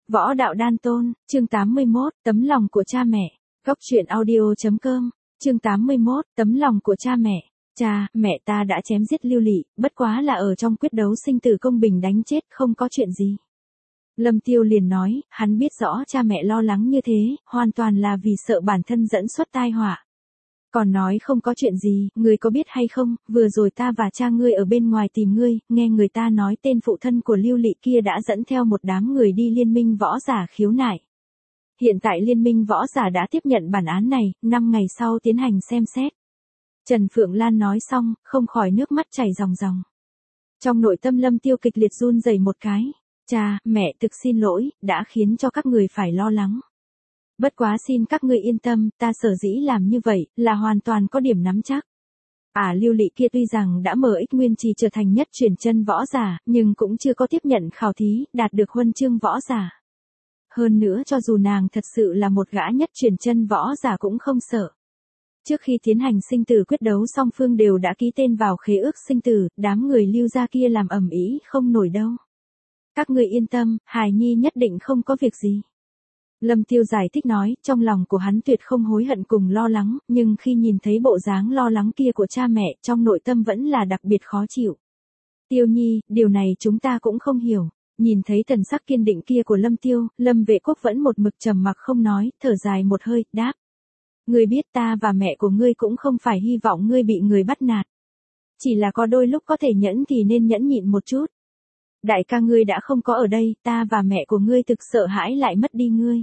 Võ đạo đan tôn, chương 81, tấm lòng của cha mẹ. Góc truyện audio.com, chương 81, tấm lòng của cha mẹ. Cha, mẹ ta đã chém giết Lưu Lị, bất quá là ở trong quyết đấu sinh tử công bình đánh chết, không có chuyện gì. Lâm Tiêu liền nói, hắn biết rõ cha mẹ lo lắng như thế, hoàn toàn là vì sợ bản thân dẫn xuất tai họa. Còn nói không có chuyện gì, ngươi có biết hay không, vừa rồi ta và cha ngươi ở bên ngoài tìm ngươi, nghe người ta nói tên phụ thân của Lưu Lị kia đã dẫn theo một đám người đi liên minh võ giả khiếu nại. Hiện tại liên minh võ giả đã tiếp nhận bản án này, 5 ngày sau tiến hành xem xét. Trần Phượng Lan nói xong, không khỏi nước mắt chảy ròng ròng. Trong nội tâm Lâm Tiêu kịch liệt run rẩy một cái. Cha, mẹ thực xin lỗi, đã khiến cho các người phải lo lắng. Bất quá xin các ngươi yên tâm, ta sở dĩ làm như vậy, là hoàn toàn có điểm nắm chắc. Lưu Lị kia tuy rằng đã mở ích nguyên trì trở thành nhất truyền chân võ giả, nhưng cũng chưa có tiếp nhận khảo thí, đạt được huân chương võ giả. Hơn nữa cho dù nàng thật sự là một gã nhất truyền chân võ giả cũng không sợ. Trước khi tiến hành sinh tử quyết đấu song phương đều đã ký tên vào khế ước sinh tử, đám người Lưu gia kia làm ầm ĩ không nổi đâu. Các ngươi yên tâm, hài nhi nhất định không có việc gì. Lâm Tiêu giải thích nói, trong lòng của hắn tuyệt không hối hận cùng lo lắng, nhưng khi nhìn thấy bộ dáng lo lắng kia của cha mẹ, trong nội tâm vẫn là đặc biệt khó chịu. Tiêu Nhi, điều này chúng ta cũng không hiểu. Nhìn thấy thần sắc kiên định kia của Lâm Tiêu, Lâm Vệ Quốc vẫn một mực trầm mặc không nói, thở dài một hơi, đáp. Ngươi biết ta và mẹ của ngươi cũng không phải hy vọng ngươi bị người bắt nạt. Chỉ là có đôi lúc có thể nhẫn thì nên nhẫn nhịn một chút. Đại ca ngươi đã không có ở đây, ta và mẹ của ngươi thực sợ hãi lại mất đi ngươi.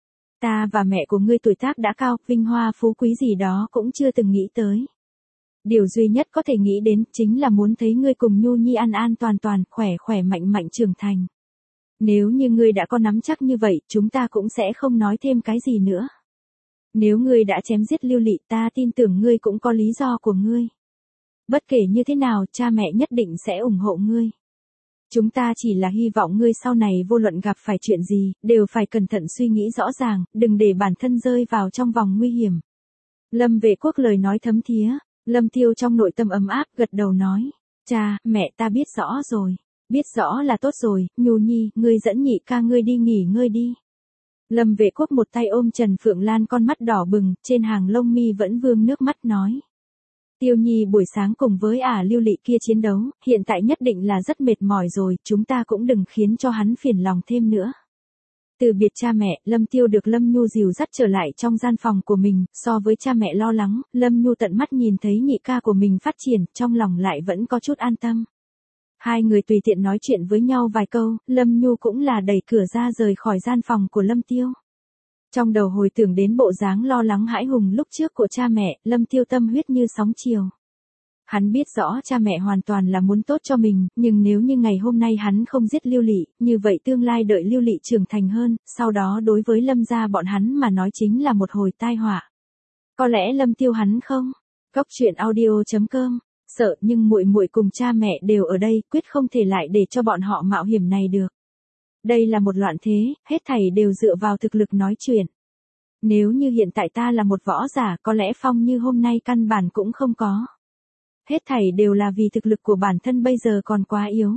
Ta và mẹ của ngươi tuổi tác đã cao, vinh hoa phú quý gì đó cũng chưa từng nghĩ tới. Điều duy nhất có thể nghĩ đến chính là muốn thấy ngươi cùng Nhu Nhi an an toàn toàn, khỏe khỏe mạnh mạnh trưởng thành. Nếu như ngươi đã có nắm chắc như vậy, chúng ta cũng sẽ không nói thêm cái gì nữa. Nếu ngươi đã chém giết Lưu Lị, ta tin tưởng ngươi cũng có lý do của ngươi. Bất kể như thế nào, cha mẹ nhất định sẽ ủng hộ ngươi. Chúng ta chỉ là hy vọng ngươi sau này vô luận gặp phải chuyện gì, đều phải cẩn thận suy nghĩ rõ ràng, đừng để bản thân rơi vào trong vòng nguy hiểm. Lâm Vệ Quốc lời nói thấm thía, Lâm Tiêu trong nội tâm ấm áp gật đầu nói. Cha, mẹ ta biết rõ rồi. Biết rõ là tốt rồi, Nhu Nhi, ngươi dẫn nhị ca ngươi đi nghỉ ngơi đi. Lâm Vệ Quốc một tay ôm Trần Phượng Lan con mắt đỏ bừng, trên hàng lông mi vẫn vương nước mắt nói. Tiêu Nhi buổi sáng cùng với Lưu Lị kia chiến đấu, hiện tại nhất định là rất mệt mỏi rồi, chúng ta cũng đừng khiến cho hắn phiền lòng thêm nữa. Từ biệt cha mẹ, Lâm Tiêu được Lâm Nhu dìu dắt trở lại trong gian phòng của mình, so với cha mẹ lo lắng, Lâm Nhu tận mắt nhìn thấy nhị ca của mình phát triển, trong lòng lại vẫn có chút an tâm. Hai người tùy tiện nói chuyện với nhau vài câu, Lâm Nhu cũng là đẩy cửa ra rời khỏi gian phòng của Lâm Tiêu. Trong đầu hồi tưởng đến bộ dáng lo lắng hãi hùng lúc trước của cha mẹ, Lâm Tiêu tâm huyết như sóng chiều. Hắn biết rõ cha mẹ hoàn toàn là muốn tốt cho mình, nhưng nếu như ngày hôm nay hắn không giết Lưu Lị, như vậy tương lai đợi Lưu Lị trưởng thành hơn, sau đó đối với Lâm gia bọn hắn mà nói chính là một hồi tai họa. Có lẽ Lâm Tiêu hắn không? Góc truyện audio.com, sợ nhưng muội muội cùng cha mẹ đều ở đây, quyết không thể lại để cho bọn họ mạo hiểm này được. Đây là một loạn thế, hết thảy đều dựa vào thực lực nói chuyện. Nếu như hiện tại ta là một võ giả, có lẽ phong như hôm nay căn bản cũng không có. Hết thảy đều là vì thực lực của bản thân bây giờ còn quá yếu.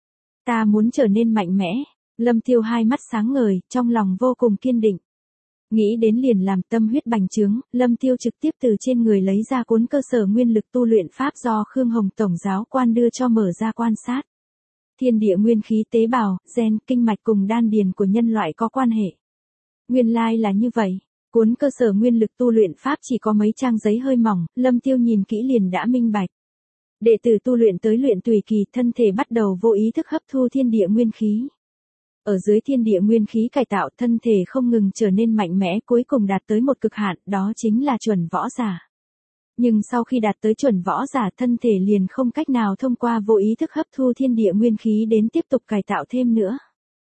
Ta muốn trở nên mạnh mẽ. Lâm Tiêu hai mắt sáng ngời, trong lòng vô cùng kiên định. Nghĩ đến liền làm tâm huyết bành trướng, Lâm Tiêu trực tiếp từ trên người lấy ra cuốn cơ sở nguyên lực tu luyện pháp do Khương Hồng Tổng giáo quan đưa cho mở ra quan sát. Thiên địa nguyên khí tế bào, gen, kinh mạch cùng đan điền của nhân loại có quan hệ. Nguyên lai là như vậy. Cuốn cơ sở nguyên lực tu luyện pháp chỉ có mấy trang giấy hơi mỏng, Lâm Tiêu nhìn kỹ liền đã minh bạch. Đệ tử tu luyện tới luyện tùy kỳ, thân thể bắt đầu vô ý thức hấp thu thiên địa nguyên khí. Ở dưới thiên địa nguyên khí cải tạo, thân thể không ngừng trở nên mạnh mẽ, cuối cùng đạt tới một cực hạn, đó chính là chuẩn võ giả. Nhưng sau khi đạt tới chuẩn võ giả, thân thể liền không cách nào thông qua vô ý thức hấp thu thiên địa nguyên khí đến tiếp tục cải tạo thêm nữa.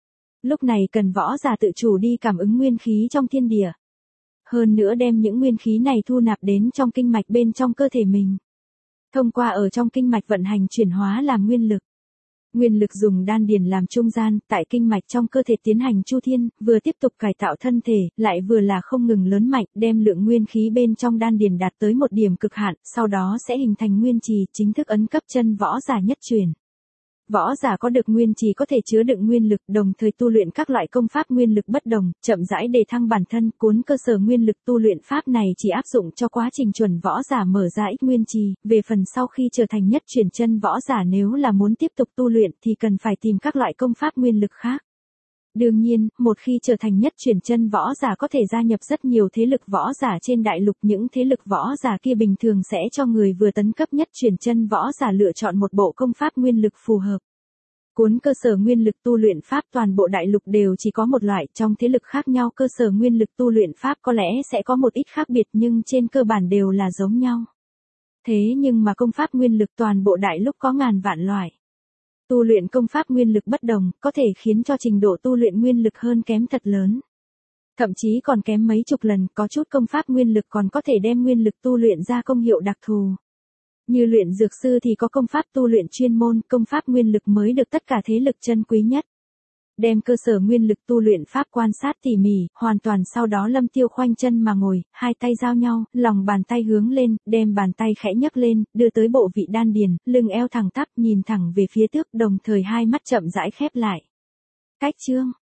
Lúc này cần võ giả tự chủ đi cảm ứng nguyên khí trong thiên địa. Hơn nữa đem những nguyên khí này thu nạp đến trong kinh mạch bên trong cơ thể mình. Thông qua ở trong kinh mạch vận hành chuyển hóa làm nguyên lực. Nguyên lực dùng đan điền làm trung gian, tại kinh mạch trong cơ thể tiến hành chu thiên, vừa tiếp tục cải tạo thân thể, lại vừa là không ngừng lớn mạnh, đem lượng nguyên khí bên trong đan điền đạt tới một điểm cực hạn, sau đó sẽ hình thành nguyên trì, chính thức ấn cấp chân võ giả nhất truyền. Võ giả có được nguyên trì có thể chứa đựng nguyên lực, đồng thời tu luyện các loại công pháp nguyên lực bất đồng, chậm rãi đề thăng bản thân. Cuốn cơ sở nguyên lực tu luyện pháp này chỉ áp dụng cho quá trình chuẩn võ giả mở ra ít nguyên trì, về phần sau khi trở thành nhất chuyển chân võ giả nếu là muốn tiếp tục tu luyện thì cần phải tìm các loại công pháp nguyên lực khác. Đương nhiên, một khi trở thành nhất chuyển chân võ giả có thể gia nhập rất nhiều thế lực võ giả trên đại lục, những thế lực võ giả kia bình thường sẽ cho người vừa tấn cấp nhất chuyển chân võ giả lựa chọn một bộ công pháp nguyên lực phù hợp. Cuốn cơ sở nguyên lực tu luyện pháp toàn bộ đại lục đều chỉ có một loại, trong thế lực khác nhau cơ sở nguyên lực tu luyện pháp có lẽ sẽ có một ít khác biệt nhưng trên cơ bản đều là giống nhau. Thế nhưng mà công pháp nguyên lực toàn bộ đại lục có ngàn vạn loại. Tu luyện công pháp nguyên lực bất đồng, có thể khiến cho trình độ tu luyện nguyên lực hơn kém thật lớn. Thậm chí còn kém mấy chục lần, có chút công pháp nguyên lực còn có thể đem nguyên lực tu luyện ra công hiệu đặc thù. Như luyện dược sư thì có công pháp tu luyện chuyên môn, công pháp nguyên lực mới được tất cả thế lực chân quý nhất. Đem cơ sở nguyên lực tu luyện pháp quan sát tỉ mỉ, hoàn toàn sau đó Lâm Tiêu khoanh chân mà ngồi, hai tay giao nhau, lòng bàn tay hướng lên, đem bàn tay khẽ nhấc lên, đưa tới bộ vị đan điền, lưng eo thẳng tắp nhìn thẳng về phía trước, đồng thời hai mắt chậm rãi khép lại. Cách chương